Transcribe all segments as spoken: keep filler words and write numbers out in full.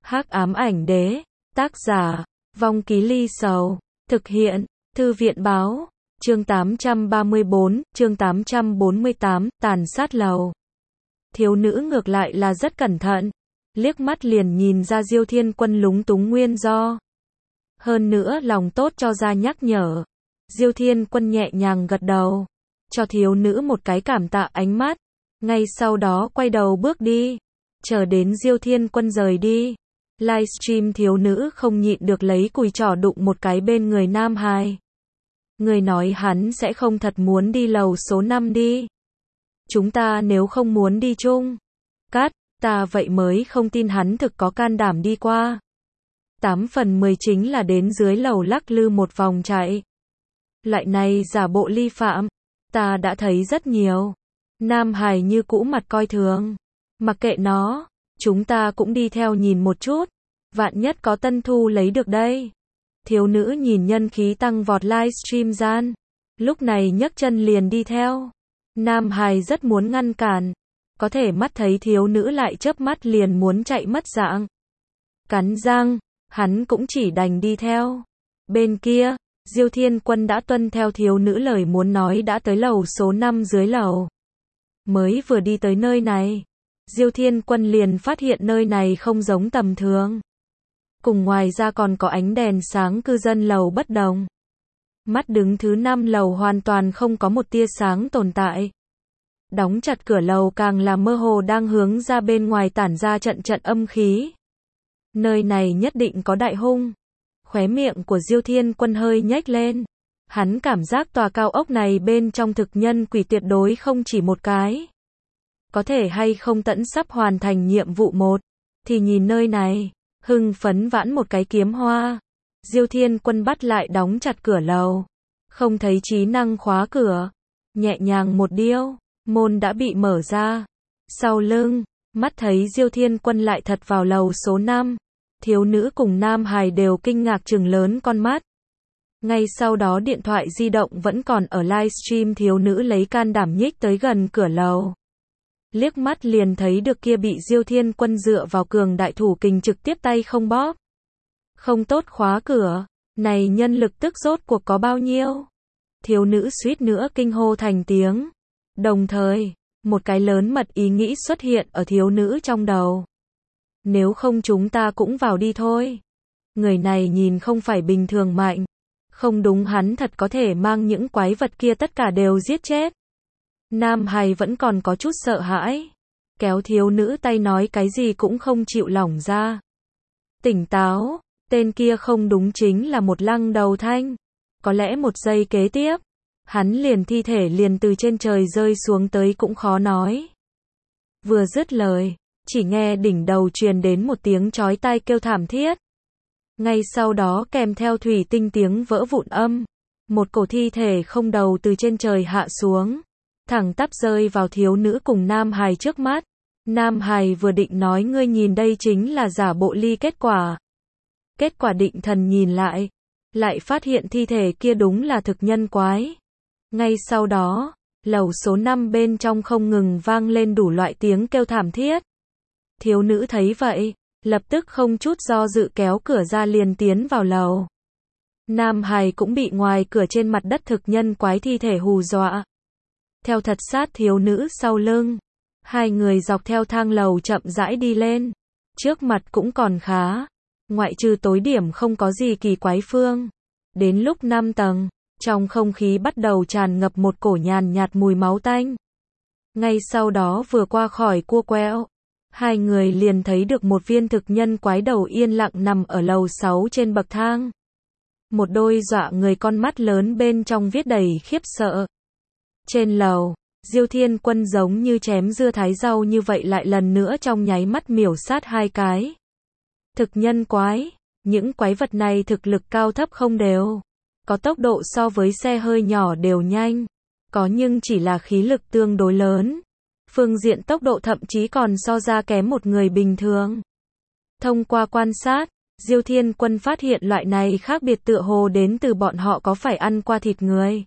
Hắc ám ảnh đế, tác giả, Vong Ký Ly Sầu, thực hiện, Thư viện báo, chương tám trăm ba mươi bốn, chương tám trăm bốn mươi tám, tàn sát lầu. Thiếu nữ ngược lại là rất cẩn thận, liếc mắt liền nhìn ra Diêu Thiên Quân lúng túng nguyên do. Hơn nữa lòng tốt cho ra nhắc nhở. Diêu Thiên Quân nhẹ nhàng gật đầu, cho thiếu nữ một cái cảm tạ ánh mắt, ngay sau đó quay đầu bước đi. Chờ đến Diêu Thiên Quân rời đi, livestream thiếu nữ không nhịn được lấy cùi trỏ đụng một cái bên người Nam Hải. Người nói hắn sẽ không thật muốn đi lầu số năm đi. Chúng ta nếu không muốn đi chung. Cắt, ta vậy mới không tin hắn thực có can đảm đi qua. Tám phần mười chính là đến dưới lầu lắc lư một vòng chạy. Loại này giả bộ ly phạm, ta đã thấy rất nhiều. Nam Hải như cũ mặt coi thường. Mặc kệ nó, chúng ta cũng đi theo nhìn một chút. Vạn nhất có tân thu lấy được đây. Thiếu nữ nhìn nhân khí tăng vọt livestream gian. Lúc này nhấc chân liền đi theo. Nam Hải rất muốn ngăn cản. Có thể mắt thấy thiếu nữ lại chớp mắt liền muốn chạy mất dạng. Cắn răng, hắn cũng chỉ đành đi theo. Bên kia, Diêu Thiên Quân đã tuân theo thiếu nữ lời muốn nói đã tới lầu số năm dưới lầu. Mới vừa đi tới nơi này, Diêu Thiên Quân liền phát hiện nơi này không giống tầm thường. Cùng ngoài ra còn có ánh đèn sáng cư dân lầu bất đồng. Mắt đứng thứ năm lầu hoàn toàn không có một tia sáng tồn tại. Đóng chặt cửa lầu càng là mơ hồ đang hướng ra bên ngoài tản ra trận trận âm khí. Nơi này nhất định có đại hung. Khóe miệng của Diêu Thiên Quân hơi nhếch lên. Hắn cảm giác tòa cao ốc này bên trong thực nhân quỷ tuyệt đối không chỉ một cái. Có thể hay không tận sắp hoàn thành nhiệm vụ một. Thì nhìn nơi này, hưng phấn vãn một cái kiếm hoa. Diêu Thiên Quân bắt lại đóng chặt cửa lầu. Không thấy trí năng khóa cửa. Nhẹ nhàng một điêu, môn đã bị mở ra. Sau lưng, mắt thấy Diêu Thiên Quân lại thật vào lầu số năm. Thiếu nữ cùng Nam Hải đều kinh ngạc trừng lớn con mắt. Ngay sau đó điện thoại di động vẫn còn ở livestream thiếu nữ lấy can đảm nhích tới gần cửa lầu. Liếc mắt liền thấy được kia bị Diêu Thiên Quân dựa vào cường đại thủ kình trực tiếp tay không bóp. Không tốt khóa cửa, này nhân lực tức rốt cuộc có bao nhiêu? Thiếu nữ suýt nữa kinh hô thành tiếng. Đồng thời, một cái lớn mật ý nghĩ xuất hiện ở thiếu nữ trong đầu. Nếu không chúng ta cũng vào đi thôi. Người này nhìn không phải bình thường mạnh. Không đúng, hắn thật có thể mang những quái vật kia tất cả đều giết chết. Nam Hải vẫn còn có chút sợ hãi. Kéo thiếu nữ tay nói cái gì cũng không chịu lỏng ra. Tỉnh táo, tên kia không đúng chính là một lăng đầu thanh. Có lẽ một giây kế tiếp, hắn liền thi thể liền từ trên trời rơi xuống tới cũng khó nói. Vừa dứt lời, chỉ nghe đỉnh đầu truyền đến một tiếng chói tai kêu thảm thiết. Ngay sau đó kèm theo thủy tinh tiếng vỡ vụn âm. Một cổ thi thể không đầu từ trên trời hạ xuống. Thẳng tắp rơi vào thiếu nữ cùng Nam Hải trước mắt. Nam Hải vừa định nói ngươi nhìn đây chính là giả bộ ly kết quả. Kết quả định thần nhìn lại. Lại phát hiện thi thể kia đúng là thực nhân quái. Ngay sau đó, lầu số năm bên trong không ngừng vang lên đủ loại tiếng kêu thảm thiết. Thiếu nữ thấy vậy, lập tức không chút do dự kéo cửa ra liền tiến vào lầu. Nam Hải cũng bị ngoài cửa trên mặt đất thực nhân quái thi thể hù dọa. Theo thật sát thiếu nữ sau lưng. Hai người dọc theo thang lầu chậm rãi đi lên. Trước mặt cũng còn khá. Ngoại trừ tối điểm không có gì kỳ quái phương. Đến lúc năm tầng, trong không khí bắt đầu tràn ngập một cổ nhàn nhạt mùi máu tanh. Ngay sau đó vừa qua khỏi cua quẹo. Hai người liền thấy được một viên thực nhân quái đầu yên lặng nằm ở lầu sáu trên bậc thang. Một đôi dọa người con mắt lớn bên trong viết đầy khiếp sợ. Trên lầu, Diêu Thiên Quân giống như chém dưa thái rau như vậy lại lần nữa trong nháy mắt miểu sát hai cái. Thực nhân quái, những quái vật này thực lực cao thấp không đều. Có tốc độ so với xe hơi nhỏ đều nhanh. Có nhưng chỉ là khí lực tương đối lớn. Phương diện tốc độ thậm chí còn so ra kém một người bình thường. Thông qua quan sát, Diêu Thiên Quân phát hiện loại này khác biệt tựa hồ đến từ bọn họ có phải ăn qua thịt người.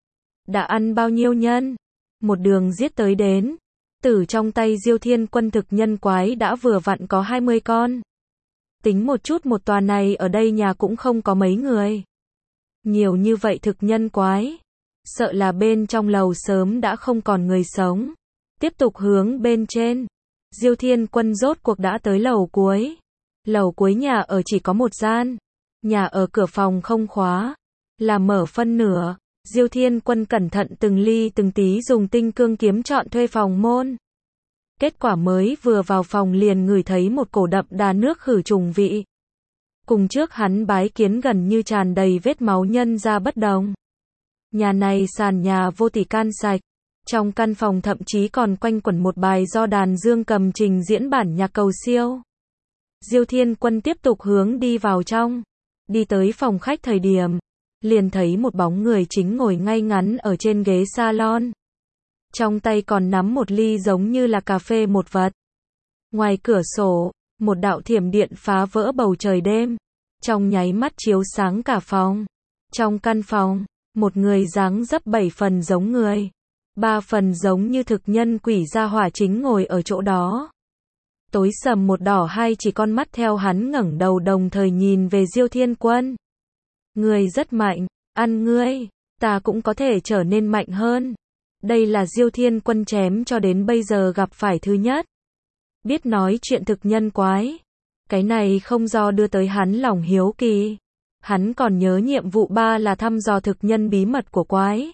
Đã ăn bao nhiêu nhân? Một đường giết tới đến. Tử trong tay Diêu Thiên Quân thực nhân quái đã vừa vặn có hai mươi con. Tính một chút một tòa này ở đây nhà cũng không có mấy người. Nhiều như vậy thực nhân quái. Sợ là bên trong lầu sớm đã không còn người sống. Tiếp tục hướng bên trên. Diêu Thiên Quân rốt cuộc đã tới lầu cuối. Lầu cuối nhà ở chỉ có một gian. Nhà ở cửa phòng không khóa. Là mở phân nửa. Diêu Thiên Quân cẩn thận từng ly từng tí dùng tinh cương kiếm chọn thuê phòng môn. Kết quả mới vừa vào phòng liền ngửi thấy một cổ đậm đà nước khử trùng vị. Cùng trước hắn bái kiến gần như tràn đầy vết máu nhân ra bất đồng. Nhà này sàn nhà vô tỷ can sạch. Trong căn phòng thậm chí còn quanh quẩn một bài do đàn dương cầm trình diễn bản nhạc cầu siêu. Diêu Thiên Quân tiếp tục hướng đi vào trong. Đi tới phòng khách thời điểm. Liền thấy một bóng người chính ngồi ngay ngắn ở trên ghế salon. Trong tay còn nắm một ly giống như là cà phê một vật. Ngoài cửa sổ, một đạo thiểm điện phá vỡ bầu trời đêm. Trong nháy mắt chiếu sáng cả phòng. Trong căn phòng, một người dáng dấp bảy phần giống người. Ba phần giống như thực nhân quỷ gia hỏa chính ngồi ở chỗ đó. Tối sầm một đỏ hai chỉ con mắt theo hắn ngẩng đầu đồng thời nhìn về Diêu Thiên Quân. Người rất mạnh, ăn ngươi, ta cũng có thể trở nên mạnh hơn. Đây là Diêu Thiên Quân chém cho đến bây giờ gặp phải thứ nhất. Biết nói chuyện thực nhân quái. Cái này không do đưa tới hắn lòng hiếu kỳ. Hắn còn nhớ nhiệm vụ ba là thăm dò thực nhân bí mật của quái.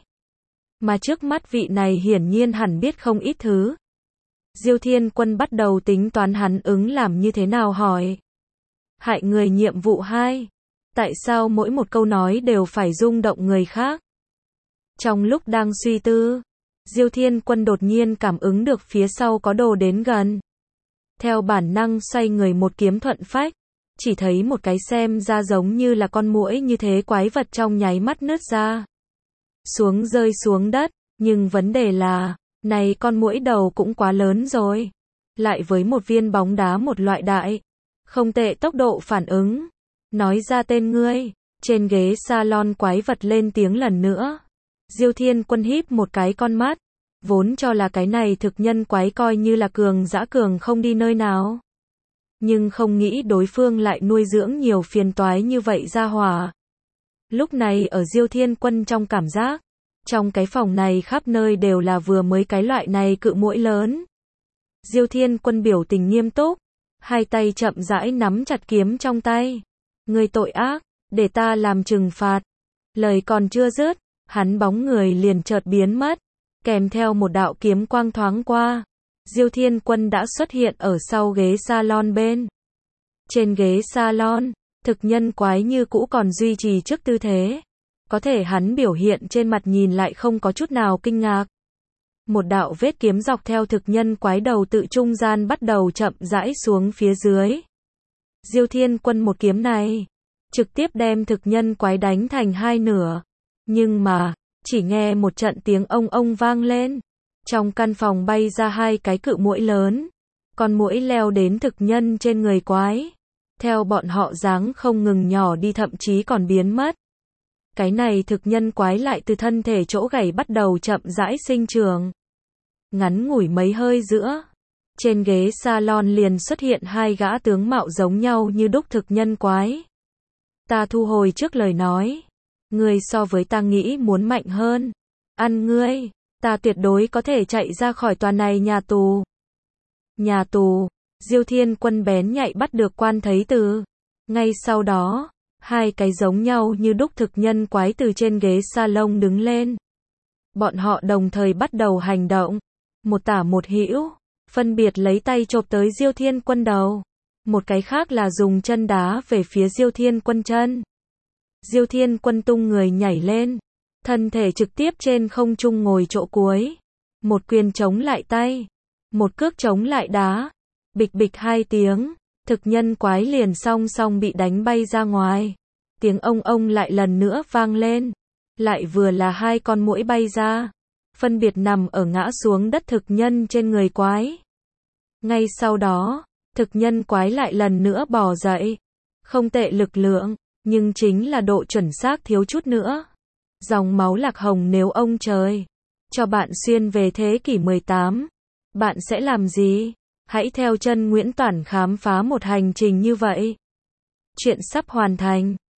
Mà trước mắt vị này hiển nhiên hẳn biết không ít thứ. Diêu Thiên Quân bắt đầu tính toán hắn ứng làm như thế nào hỏi. Hại người nhiệm vụ hai. Tại sao mỗi một câu nói đều phải rung động người khác? Trong lúc đang suy tư, Diêu Thiên Quân đột nhiên cảm ứng được phía sau có đồ đến gần. Theo bản năng xoay người một kiếm thuận phách, chỉ thấy một cái xem ra giống như là con muỗi như thế quái vật trong nháy mắt nứt ra. Xuống rơi xuống đất, nhưng vấn đề là, này con muỗi đầu cũng quá lớn rồi. Lại với một viên bóng đá một loại đại. Không tệ tốc độ phản ứng. Nói ra tên ngươi. Trên ghế salon quái vật lên tiếng lần nữa. Diêu Thiên Quân híp một cái con mắt. Vốn cho là cái này thực nhân quái coi như là cường dã cường không đi nơi nào. Nhưng không nghĩ đối phương lại nuôi dưỡng nhiều phiền toái như vậy ra hỏa. Lúc này ở Diêu Thiên Quân trong cảm giác. Trong cái phòng này khắp nơi đều là vừa mới cái loại này cự muỗi lớn. Diêu Thiên Quân biểu tình nghiêm túc. Hai tay chậm rãi nắm chặt kiếm trong tay. Người tội ác, để ta làm trừng phạt. Lời còn chưa dứt, hắn bóng người liền chợt biến mất. Kèm theo một đạo kiếm quang thoáng qua. Diêu Thiên Quân đã xuất hiện ở sau ghế salon bên. Trên ghế salon, thực nhân quái như cũ còn duy trì trước tư thế. Có thể hắn biểu hiện trên mặt nhìn lại không có chút nào kinh ngạc. Một đạo vết kiếm dọc theo thực nhân quái đầu tự trung gian bắt đầu chậm rãi xuống phía dưới. Diêu Thiên Quân một kiếm này, trực tiếp đem thực nhân quái đánh thành hai nửa. Nhưng mà, chỉ nghe một trận tiếng ông ông vang lên. Trong căn phòng bay ra hai cái cự muỗi lớn. Con muỗi leo đến thực nhân trên người quái. Theo bọn họ dáng không ngừng nhỏ đi thậm chí còn biến mất. Cái này thực nhân quái lại từ thân thể chỗ gãy bắt đầu chậm rãi sinh trưởng. Ngắn ngủi mấy hơi giữa. Trên ghế salon liền xuất hiện hai gã tướng mạo giống nhau như đúc thực nhân quái. Ta thu hồi trước lời nói. Ngươi so với ta nghĩ muốn mạnh hơn. Ăn ngươi, ta tuyệt đối có thể chạy ra khỏi tòa này nhà tù. Nhà tù, Diêu Thiên Quân bén nhạy bắt được quan thấy từ. Ngay sau đó, hai cái giống nhau như đúc thực nhân quái từ trên ghế salon đứng lên. Bọn họ đồng thời bắt đầu hành động. Một tả một hữu, phân biệt lấy tay chộp tới Diêu Thiên Quân đầu. Một cái khác là dùng chân đá về phía Diêu Thiên Quân chân. Diêu Thiên Quân tung người nhảy lên. Thân thể trực tiếp trên không trung ngồi chỗ cuối. Một quyền chống lại tay. Một cước chống lại đá. Bịch bịch hai tiếng. Thực nhân quái liền song song bị đánh bay ra ngoài. Tiếng ông ông lại lần nữa vang lên. Lại vừa là hai con muỗi bay ra. Phân biệt nằm ở ngã xuống đất thực nhân trên người quái. Ngay sau đó, thực nhân quái lại lần nữa bò dậy. Không tệ lực lượng, nhưng chính là độ chuẩn xác thiếu chút nữa. Dòng máu lạc hồng nếu ông trời cho bạn xuyên về thế kỷ mười tám, bạn sẽ làm gì? Hãy theo chân Nguyễn Toản khám phá một hành trình như vậy. Chuyện sắp hoàn thành.